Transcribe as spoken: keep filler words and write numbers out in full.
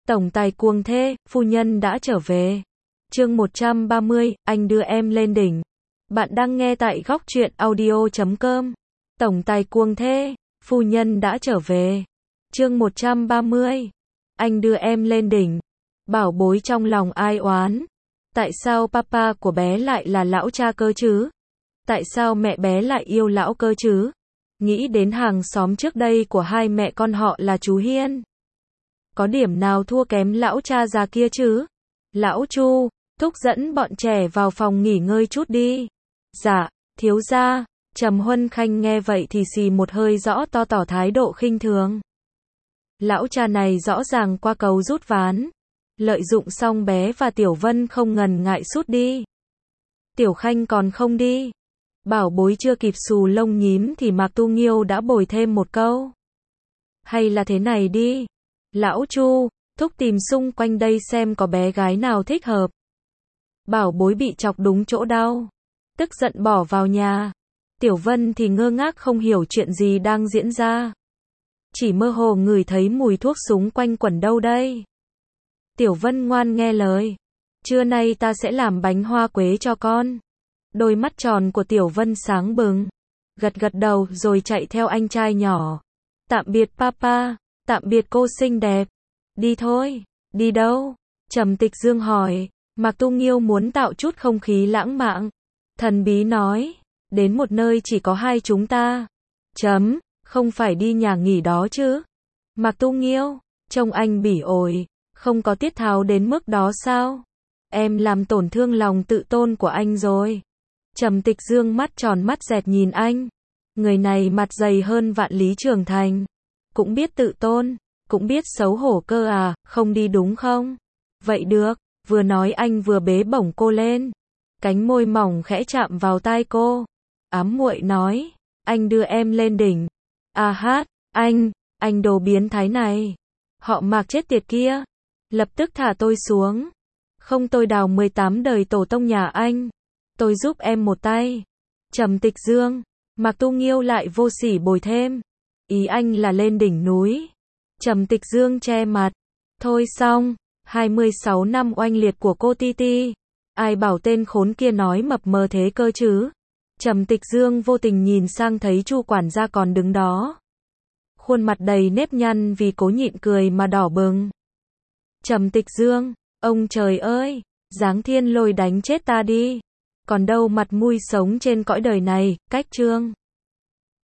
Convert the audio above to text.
Tổng tài cuồng thê, phu nhân đã trở về. Chương một trăm ba mươi, anh đưa em lên đỉnh. Bạn đang nghe tại góc truyện audio chấm com. Tổng tài cuồng thê, phu nhân đã trở về. Chương một trăm ba mươi, anh đưa em lên đỉnh. Bảo bối trong lòng ai oán. Tại sao papa của bé lại là lão cha cơ chứ? Tại sao mẹ bé lại yêu lão cơ chứ? Nghĩ đến hàng xóm trước đây của hai mẹ con họ là chú Hiên. Có điểm nào thua kém lão cha già kia chứ? Lão Chu, thúc dẫn bọn trẻ vào phòng nghỉ ngơi chút đi. Dạ, thiếu gia. Trầm Huân Khanh nghe vậy thì xì một hơi rõ to tỏ thái độ khinh thường. Lão cha này rõ ràng qua cầu rút ván. Lợi dụng xong bé và Tiểu Vân không ngần ngại sút đi. Tiểu Khanh còn không đi. Bảo bối chưa kịp xù lông nhím thì Mạc Tu Nghiêu đã bồi thêm một câu. Hay là thế này đi. Lão Chu, thúc tìm xung quanh đây xem có bé gái nào thích hợp. Bảo bối bị chọc đúng chỗ đau. Tức giận bỏ vào nhà. Tiểu Vân thì ngơ ngác không hiểu chuyện gì đang diễn ra. Chỉ mơ hồ ngửi thấy mùi thuốc súng quanh quẩn đâu đây. Tiểu Vân ngoan nghe lời. Trưa nay ta sẽ làm bánh hoa quế cho con. Đôi mắt tròn của Tiểu Vân sáng bừng. Gật gật đầu rồi chạy theo anh trai nhỏ. Tạm biệt papa, tạm biệt cô xinh đẹp. Đi thôi. Đi đâu? Trầm Tịch Dương hỏi. Mạc Tu Nghiêu muốn tạo chút không khí lãng mạn. Thần bí nói. Đến một nơi chỉ có hai chúng ta. Chấm, không phải đi nhà nghỉ đó chứ. Mạc Tu Nghiêu, trông anh bỉ ổi. Không có tiết tháo đến mức đó sao? Em làm tổn thương lòng tự tôn của anh rồi. Trầm Tịch Dương mắt tròn mắt dẹt nhìn anh. Người này mặt dày hơn vạn lý trường thành. Cũng biết tự tôn, cũng biết xấu hổ cơ à, không đi đúng không? Vậy được, vừa nói anh vừa bế bổng cô lên. Cánh môi mỏng khẽ chạm vào tai cô. Ám muội nói, anh đưa em lên đỉnh. À hát, anh, anh đồ biến thái này. Họ Mạc chết tiệt kia. Lập tức thả tôi xuống. Không tôi đào mười tám đời tổ tông nhà anh. Tôi giúp em một tay. Trầm Tịch Dương, Mạc Tu Nghiêu lại vô sỉ bồi thêm. Ý anh là lên đỉnh núi. Trầm Tịch Dương che mặt. Thôi xong, hai mươi sáu năm oanh liệt của cô Ti Ti. Ai bảo tên khốn kia nói mập mờ thế cơ chứ? Trầm Tịch Dương vô tình nhìn sang thấy Chu quản gia còn đứng đó. Khuôn mặt đầy nếp nhăn vì cố nhịn cười mà đỏ bừng. Trầm Tịch Dương, ông trời ơi, giáng thiên lôi đánh chết ta đi. Còn đâu mặt mũi sống trên cõi đời này, cách chương.